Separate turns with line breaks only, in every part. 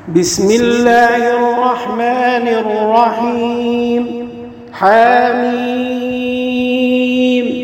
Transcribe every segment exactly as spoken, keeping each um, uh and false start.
بسم الله الرحمن الرحيم. حميم.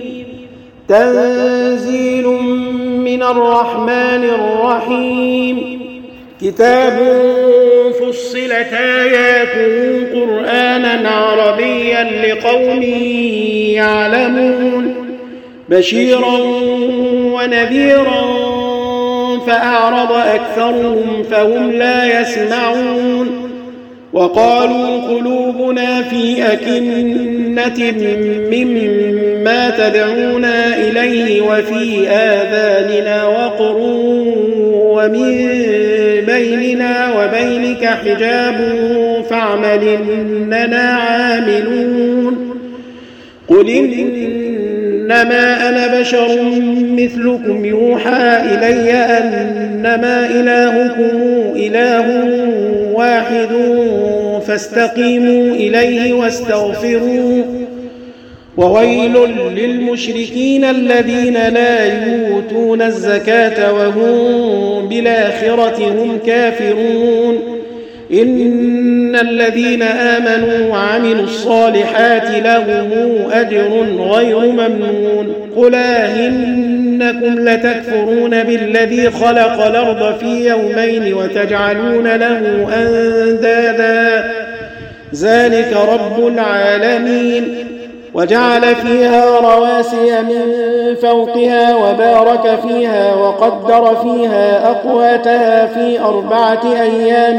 تنزيل من الرحمن الرحيم. كتاب فصلت آياته قرآنا عربيا لقوم يعلمون بشيرا ونذيرا فأعرض أكثرهم فهم لا يسمعون وقالوا قلوبنا في أكنة مما تدعونا إليه وفي آذاننا وقر ومن بيننا وبينك حجاب فاعمل إننا عاملون. قل إنما أنا بشر مثلكم يوحى إلي أنما إلهكم إله واحد فاستقيموا إليه واستغفروه. وويل للمشركين الذين لا يؤتون الزكاة وهم بالآخرة هم كافرون. إن الذين آمنوا وعملوا الصالحات لهم أجر غير ممنون. قل أئنكم لتكفرون بالذي خلق الأرض في يومين وتجعلون له أندادا ذلك رب العالمين. وجعل فيها رواسي من فوقها وبارك فيها وقدر فيها أقواتها في أربعة أيام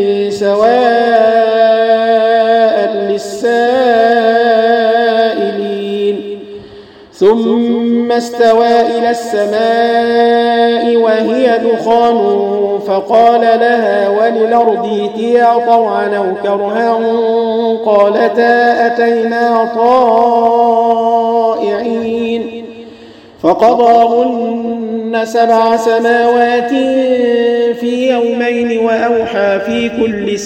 سواء للسائلين. ثم استوى إلى السماء وهي دخان فقال لها وللأرض ائتيا طوعا أو كرها قالتا أتينا طائعين. فقضاهن سبع سماوات في يومين وأوحى في كل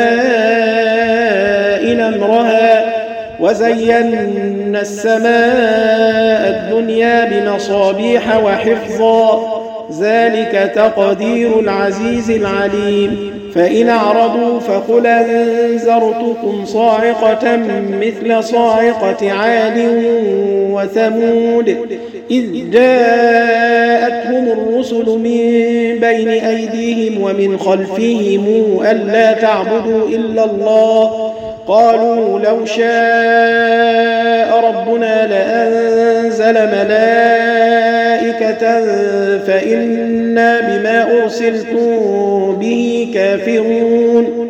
سماء أمرها وزينا السماء الدنيا بمصابيح وحفظا ذلك تقدير العزيز العليم. فإن أعرضوا فقل أنذرتكم صاعقة مثل صاعقة عاد وثمود إذ جاءتهم الرسل من بين أيديهم ومن خلفهم ألا تعبدوا إلا الله قالوا لو شاء ربنا لأنزل ملائكة فإنا بما أرسلتم به كافرون.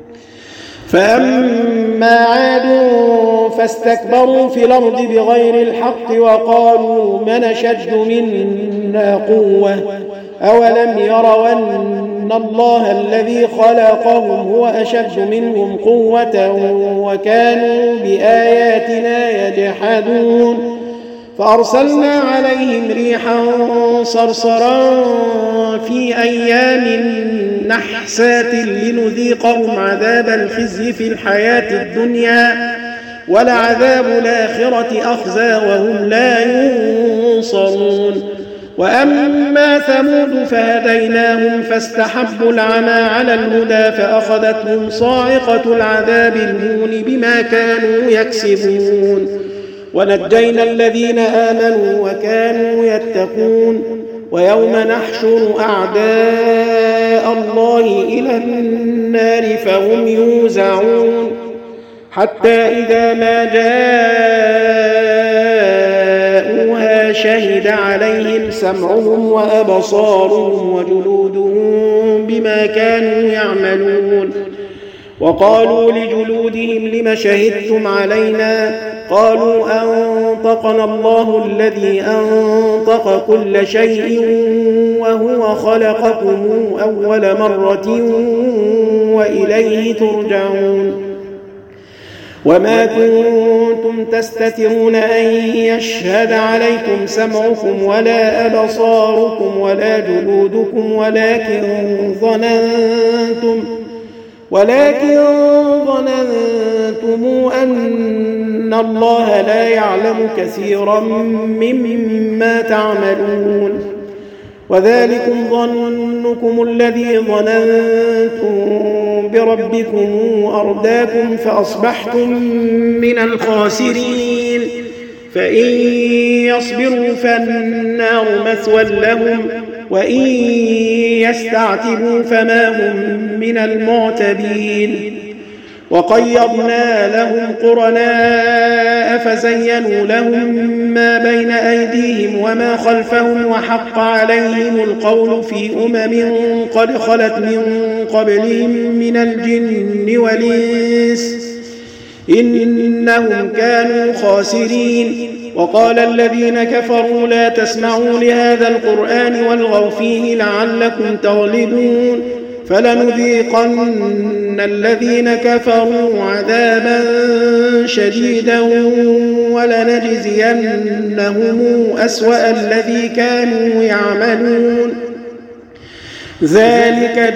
فأما عاد فاستكبروا في الأرض بغير الحق وقالوا من أشد منا قوة أولم يروا أن الله الذي خلقهم هو أشد منهم قوة وكانوا بآياتنا يجحدون. فأرسلنا عليهم ريحا صرصرا في أيام نحسات لنذيقهم عذاب الخزي في الحياة الدنيا ولعذاب الآخرة أخزى وهم لا ينصرون. وأما ثمود فهديناهم فاستحبوا العمى على الهدى فأخذتهم صاعقة العذاب الهون بما كانوا يكسبون. ونجينا الذين آمنوا وكانوا يتقون. ويوم نحشر أعداء الله إلى النار فهم يوزعون حتى إذا ما جاءوها شهد عليهم سمعهم وأبصارهم وجلودهم بما كانوا يعملون. وقالوا لجلودهم لم شهدتم علينا قالوا أنطقنا الله الذي أنطق كل شيء وهو خلقكم أول مرة وإليه ترجعون. وما كنتم تستترون أن يشهد عليكم سمعكم ولا أبصاركم ولا جلودكم ولكن ظننتم ولكن ظننتم أن الله لا يعلم كثيرا مما تعملون. وذلكم ظنكم الذي ظننتم بربكم أرداكم فأصبحتم من الخاسرين فإن يصبروا فالنار مثوى لهم وإن يستعتبوا فما هم من المعتبين وقيضنا لهم قرناء فزينوا لهم ما بين أيديهم وما خلفهم وحق عليهم القول في أمم قد خلت من قبلهم من الجن والإنس إنهم كانوا خاسرين. وقال الذين كفروا لا تسمعوا لهذا القرآن والغوا فيه لعلكم تغلبون فلنذيقن الذين كفروا عذابا شديدا ولنجزينهم أسوأ الذي كانوا يعملون ذلك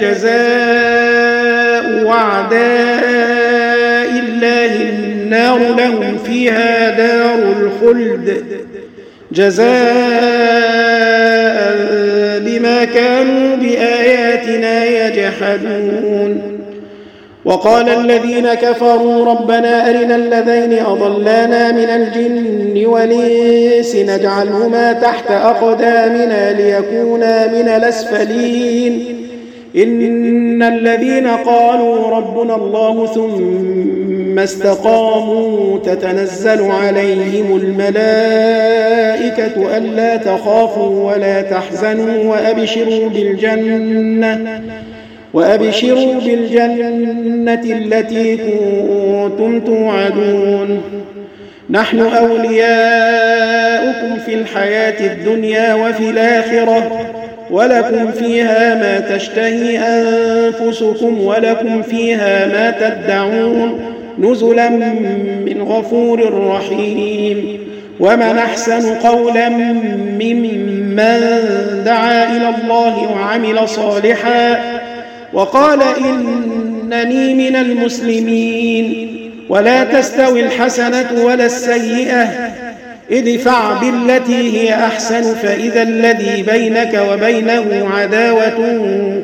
جزاء أعداء الله النار لهم فيها دار الخلد جزاء بما كانوا بآياتنا يجحدون. وقال الذين كفروا ربنا أرنا الذين أضلانا من الجن والإنس نجعلهما تحت أقدامنا ليكونا من الأسفلين إن الذين قالوا ربنا الله ثم استقاموا تتنزل عليهم الملائكة ألا تخافوا ولا تحزنوا وأبشروا بالجنة وأبشروا بالجنة التي كنتم توعدون نحن أولياؤكم في الحياة الدنيا وفي الآخرة ولكم فيها ما تشتهي أنفسكم ولكم فيها ما تدعون نزلا من غفور رحيم. ومن أحسن قولا ممن دعا إلى الله وعمل صالحا وقال إنني من المسلمين. ولا تستوي الحسنة ولا السيئة ادفع بالتي هي أحسن فإذا الذي بينك وبينه عداوة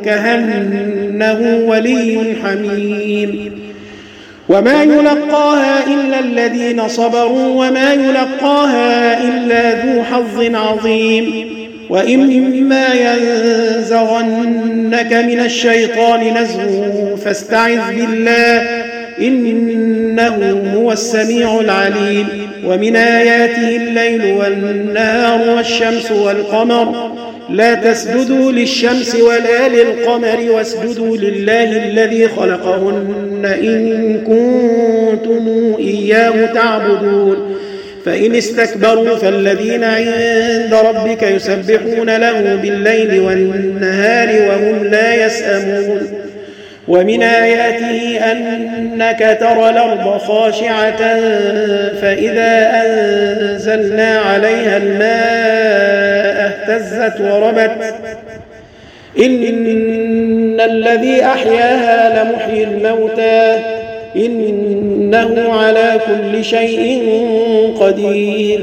كأنه ولي حميم. وما يلقاها إلا الذين صبروا وما يلقاها إلا ذو حظ عظيم. وإما ينزغنك من الشيطان نزغ فاستعذ بالله إنه هو السميع العليم. ومن آياته الليل والنهار والشمس والقمر لا تسجدوا للشمس ولا للقمر واسجدوا لله الذي خلقهن إن كنتم إياه تعبدون. فإن استكبروا فالذين عند ربك يسبحون له بالليل والنهار وهم لا يسأمون. ومن آياته أنك ترى الأرض خاشعة فإذا أنزلنا عليها الماء اهتزت وربت إن الذي أحياها لمحيي الموتى إنه على كل شيء قدير.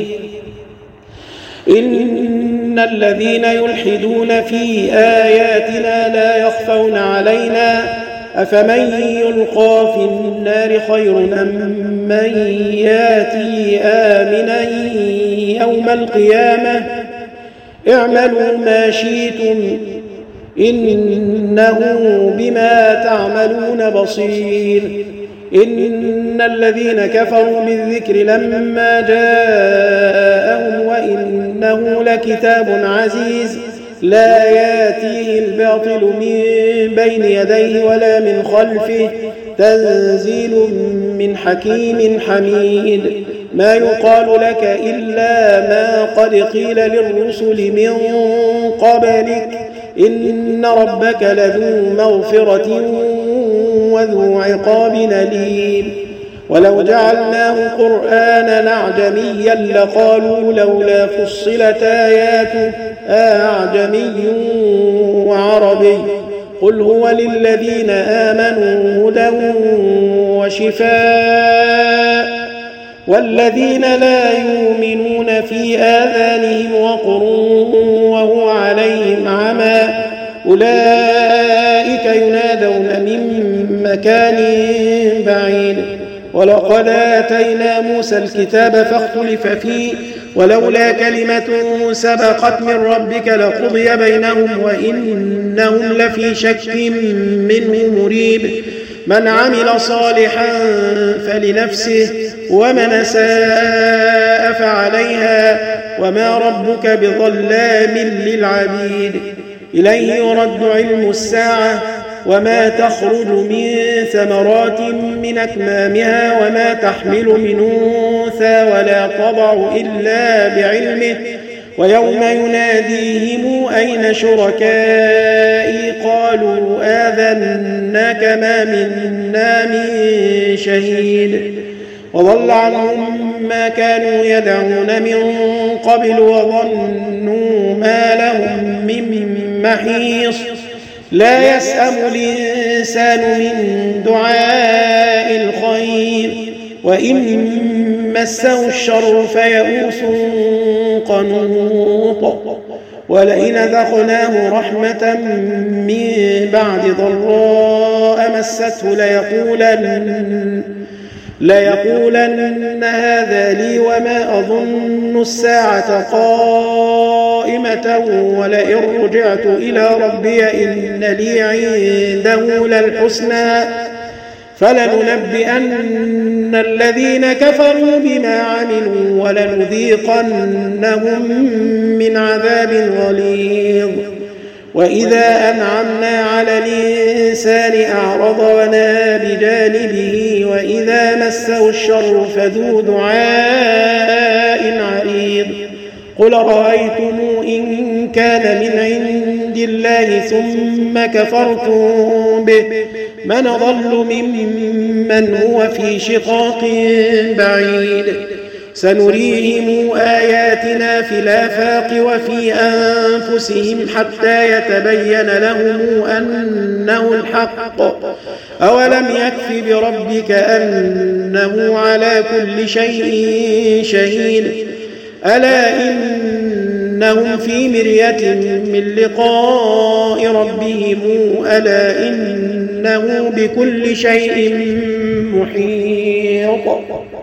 إن الذين يلحدون في آياتنا لا يخفون علينا أفمن يلقى في النار خير أم من ياتي آمنا يوم القيامة اعملوا ما شئتم إنه بما تعملون بصير. إن الذين كفروا بالذكر لما جاءهم وإنه لكتاب عزيز لا ياتيه الباطل من بين يديه ولا من خلفه تنزيل من حكيم حميد. ما يقال لك إلا ما قد قيل للرسل من قبلك إن ربك لذو مغفرة وذو عقاب أليم. ولو جعلناه قرآنا أعجميا لقالوا لولا فصلت آياته أعجمي وعربي قل هو للذين آمنوا هدى وشفاء والذين لا يؤمنون في آذانهم وقر وهو عليهم عمى أولئك ينادون من مكان بعيد ولقد آتينا موسى الكتاب فاختلف فيه ولولا كلمة سبقت من ربك لقضي بينهم وإنهم لفي شك منه مريب من عمل صالحا فلنفسه ومن أساء فعليها وما ربك بظلام للعبيد إليه يرد علم الساعة وما تخرج من ثمرات من أكمامها وما تحمل من أنثى ولا تضع إلا بعلمه ويوم يناديهم أين شركائي قالوا آذناك ما منا من شهيد وضل عنهم ما كانوا يدعون من قبل وظنوا ما لهم من محيص لا يسأم الإنسان من دعاء الخير وإن مسه الشر فيئوس قنوط ولئن ذقناه رحمة من بعد ضراء مسته ليقولن ليقولن هذا لي وما أظن الساعة قائمة ولئن رجعت إلى ربي إن لي عنده للحسنى فلننبئن الذين كفروا بما عملوا ولنذيقنهم من عذاب غليظ وإذا أنعمنا على الإنسان أعرض ونأى بجانبه وإذا مسه الشر فذو دعاء عريض قل رأيتم إن كان من عند الله ثم كفرتم به من أضل ممن هو في شقاق بعيد سنريهم آياتنا في الآفاق وفي أنفسهم حتى يتبين لهم أنه الحق أولم يكف بربك أنه على كل شيء شهيد ألا إنهم في مرية من لقاء ربهم ألا إنه بكل شيء محيط.